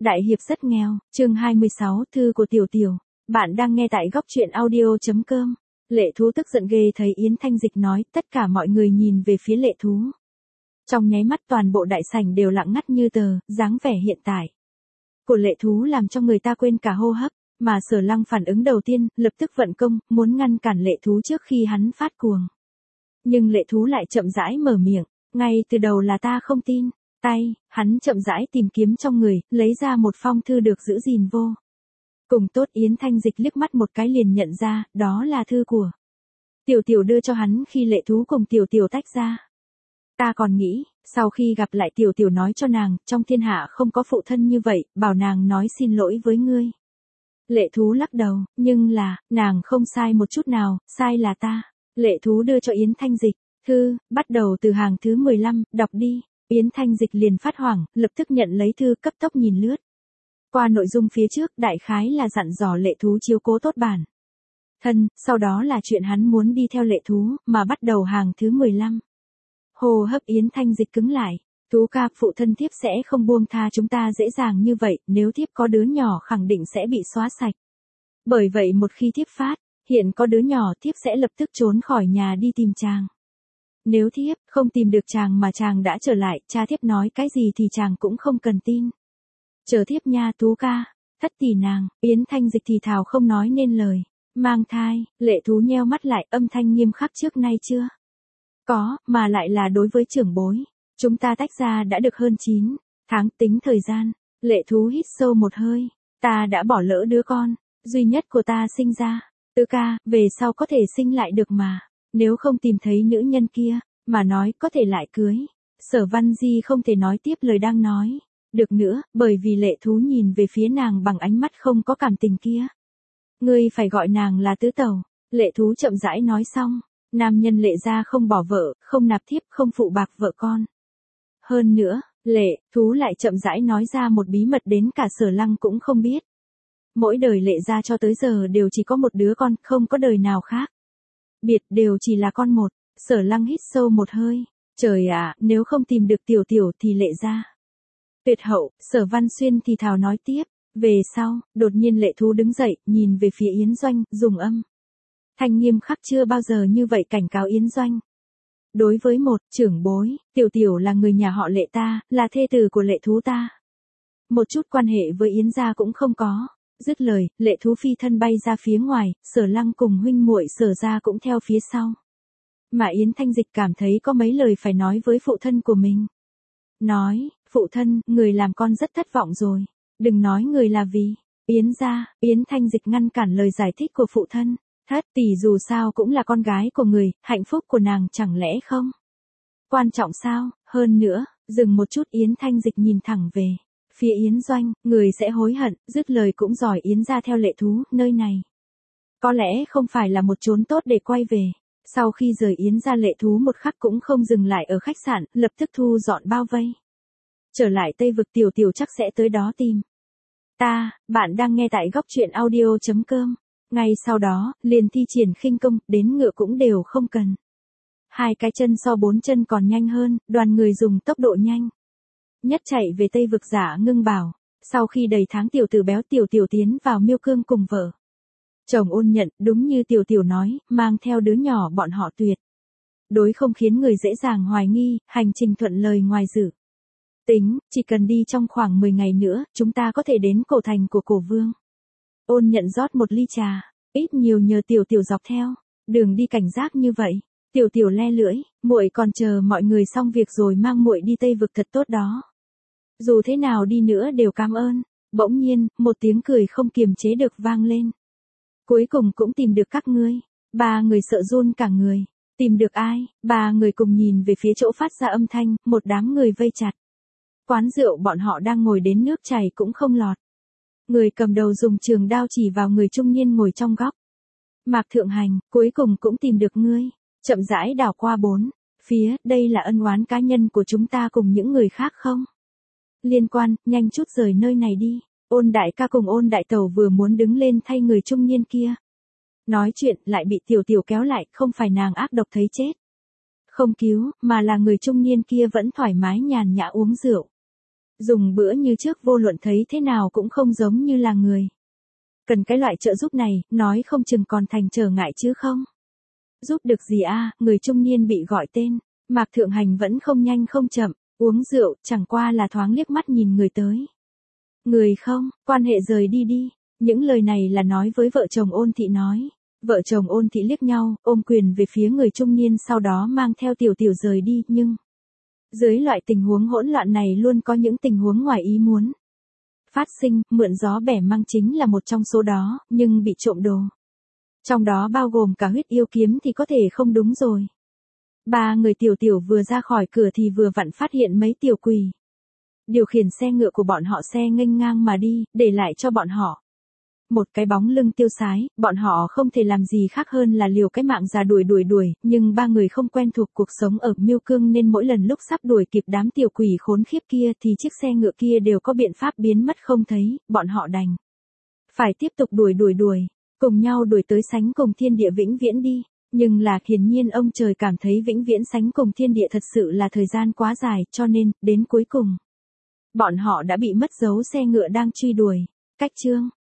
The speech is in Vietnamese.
Đại hiệp rất nghèo, chương 26, thư của Tiểu Tiểu. Bạn đang nghe tại góc truyện audio.com. Lệ Thú tức giận ghê thấy Yến Thanh Dịch nói, tất cả mọi người nhìn về phía Lệ Thú. Trong nháy mắt toàn bộ đại sảnh đều lặng ngắt như tờ, dáng vẻ hiện tại của Lệ Thú làm cho người ta quên cả hô hấp, mà Sở Lăng phản ứng đầu tiên, lập tức vận công, muốn ngăn cản Lệ Thú trước khi hắn phát cuồng. Nhưng Lệ Thú lại chậm rãi mở miệng, ngay từ đầu là ta không tin. Hắn chậm rãi tìm kiếm trong người, lấy ra một phong thư được giữ gìn vô cùng tốt. Yến Thanh Dịch liếc mắt một cái liền nhận ra, đó là thư của Tiểu Tiểu đưa cho hắn khi Lệ Thú cùng Tiểu Tiểu tách ra. Ta còn nghĩ, sau khi gặp lại Tiểu Tiểu nói cho nàng, trong thiên hạ không có phụ thân như vậy, bảo nàng nói xin lỗi với ngươi. Lệ Thú lắc đầu, nhưng là, nàng không sai một chút nào, sai là ta. Lệ Thú đưa cho Yến Thanh Dịch, thư, bắt đầu từ hàng thứ 15, đọc đi. Yến Thanh Dịch liền phát hoảng, lập tức nhận lấy thư cấp tốc nhìn lướt qua nội dung phía trước, đại khái là dặn dò Lệ Thú chiếu cố tốt bản thân, sau đó là chuyện hắn muốn đi theo Lệ Thú, mà bắt đầu hàng thứ 15. Hô hấp Yến Thanh Dịch cứng lại, Thú ca, phụ thân thiếp sẽ không buông tha chúng ta dễ dàng như vậy, nếu thiếp có đứa nhỏ khẳng định sẽ bị xóa sạch. Bởi vậy một khi thiếp phát hiện có đứa nhỏ, thiếp sẽ lập tức trốn khỏi nhà đi tìm chàng. Nếu thiếp không tìm được chàng mà chàng đã trở lại, cha thiếp nói cái gì thì chàng cũng không cần tin. Chờ thiếp nha Thú ca. Thất tỷ nàng, Yến Thanh Dịch thì thào không nói nên lời. Mang thai, Lệ Thú nheo mắt lại, âm thanh nghiêm khắc trước nay chưa có, mà lại là đối với trưởng bối. Chúng ta tách ra đã được hơn 9 tháng tính thời gian. Lệ Thú hít sâu một hơi. Ta đã bỏ lỡ đứa con duy nhất của ta sinh ra. Tứ ca, về sau có thể sinh lại được mà. Nếu không tìm thấy nữ nhân kia, mà nói có thể lại cưới. Sở Văn Di không thể nói tiếp lời đang nói được nữa, bởi vì Lệ Thú nhìn về phía nàng bằng ánh mắt không có cảm tình kia. Ngươi phải gọi nàng là tứ tẩu. Lệ Thú chậm rãi nói xong. Nam nhân Lệ gia không bỏ vợ, không nạp thiếp, không phụ bạc vợ con. Hơn nữa, Lệ Thú lại chậm rãi nói ra một bí mật đến cả Sở Lăng cũng không biết. Mỗi đời Lệ gia cho tới giờ đều chỉ có một đứa con, không có đời nào khác biệt, đều chỉ là con một. Sở Lăng hít sâu một hơi. Trời ạ, nếu không tìm được Tiểu Tiểu thì Lệ gia tuyệt hậu. Sở Văn Xuyên thì thào nói tiếp. Về sau, đột nhiên Lệ Thú đứng dậy, nhìn về phía Yến Doanh, dùng âm thanh nghiêm khắc chưa bao giờ như vậy cảnh cáo Yến Doanh. Đối với một trưởng bối, Tiểu Tiểu là người nhà họ Lệ ta, là thê tử của Lệ Thú ta. Một chút quan hệ với Yến gia cũng không có. Dứt lời, Lệ Thú phi thân bay ra phía ngoài, Sở Lăng cùng huynh muội Sở gia cũng theo phía sau. Mà Yến Thanh Dịch cảm thấy có mấy lời phải nói với phụ thân của mình. Nói, phụ thân, người làm con rất thất vọng rồi. Đừng nói người là vì Yến gia. Yến Thanh Dịch ngăn cản lời giải thích của phụ thân. Thất tỷ dù sao cũng là con gái của người, hạnh phúc của nàng chẳng lẽ không quan trọng sao? Hơn nữa, dừng một chút, Yến Thanh Dịch nhìn thẳng về phía Yến Doanh, người sẽ hối hận. Dứt lời cũng giỏi Yến gia theo Lệ Thú, nơi này có lẽ không phải là một chốn tốt để quay về. Sau khi rời Yến gia, Lệ Thú một khắc cũng không dừng lại ở khách sạn, lập tức thu dọn bao vây. Trở lại Tây Vực, Tiểu Tiểu chắc sẽ tới đó tìm ta. Bạn đang nghe tại góc truyện audio.com. Ngay sau đó, liền thi triển khinh công, đến ngựa cũng đều không cần. 2 cái chân so 4 chân còn nhanh hơn, đoàn người dùng tốc độ nhanh nhất chạy về Tây Vực. Giả Ngưng bảo, sau khi đầy tháng tiểu tử béo Tiểu Tiểu tiến vào Miêu Cương cùng vợ chồng Ôn Nhận, đúng như Tiểu Tiểu nói, mang theo đứa nhỏ bọn họ tuyệt đối không khiến người dễ dàng hoài nghi, hành trình thuận lời ngoài dự tính, chỉ cần đi trong khoảng 10 ngày nữa, chúng ta có thể đến cổ thành của Cổ Vương. Ôn Nhận rót một ly trà, ít nhiều nhờ Tiểu Tiểu dọc theo đường đi cảnh giác như vậy. Tiểu Tiểu le lưỡi, muội còn chờ mọi người xong việc rồi mang muội đi Tây Vực thật tốt đó. Dù thế nào đi nữa đều cảm ơn. Bỗng nhiên, một tiếng cười không kiềm chế được vang lên. Cuối cùng cũng tìm được các ngươi. 3 người sợ run cả người. Tìm được ai? 3 người cùng nhìn về phía chỗ phát ra âm thanh, một đám người vây chặt quán rượu, bọn họ đang ngồi đến nước chảy cũng không lọt. Người cầm đầu dùng trường đao chỉ vào người trung niên ngồi trong góc. Mạc Thượng Hành, cuối cùng cũng tìm được ngươi. Chậm rãi đảo qua 4 phía, đây là ân oán cá nhân của chúng ta cùng những người khác không liên quan, nhanh chút rời nơi này đi. Ôn đại ca cùng Ôn đại tẩu vừa muốn đứng lên thay người trung niên kia nói chuyện, lại bị Tiểu Tiểu kéo lại. Không phải nàng ác độc thấy chết không cứu, mà là người trung niên kia vẫn thoải mái nhàn nhã uống rượu. Dùng bữa như trước vô luận thấy thế nào cũng không giống như là người. Cần cái loại trợ giúp này, nói không chừng còn thành trở ngại chứ không. Giúp được gì a? Người trung niên bị gọi tên. Mạc Thượng Hành vẫn không nhanh không chậm, uống rượu, chẳng qua là thoáng liếc mắt nhìn người tới. Người không, quan hệ rời đi đi. Những lời này là nói với vợ chồng Ôn Thị nói. Vợ chồng Ôn Thị liếc nhau, ôm quyền về phía người trung niên sau đó mang theo Tiểu Tiểu rời đi, nhưng dưới loại tình huống hỗn loạn này luôn có những tình huống ngoài ý muốn phát sinh, mượn gió bẻ măng chính là một trong số đó, nhưng bị trộm đồ. Trong đó bao gồm cả huyết yêu kiếm thì có thể không đúng rồi. Ba người Tiểu Tiểu vừa ra khỏi cửa thì vừa vặn phát hiện mấy tiểu quỷ điều khiển xe ngựa của bọn họ xe nghênh ngang mà đi, để lại cho bọn họ một cái bóng lưng tiêu sái. Bọn họ không thể làm gì khác hơn là liều cái mạng ra đuổi, nhưng ba người không quen thuộc cuộc sống ở Miêu Cương nên mỗi lần lúc sắp đuổi kịp đám tiểu quỷ khốn khiếp kia thì chiếc xe ngựa kia đều có biện pháp biến mất không thấy, bọn họ đành phải tiếp tục đuổi, cùng nhau đuổi tới sánh cùng thiên địa vĩnh viễn đi. Nhưng là hiển nhiên ông trời cảm thấy vĩnh viễn sánh cùng thiên địa thật sự là thời gian quá dài, cho nên, đến cuối cùng bọn họ đã bị mất dấu xe ngựa đang truy đuổi. Cách chương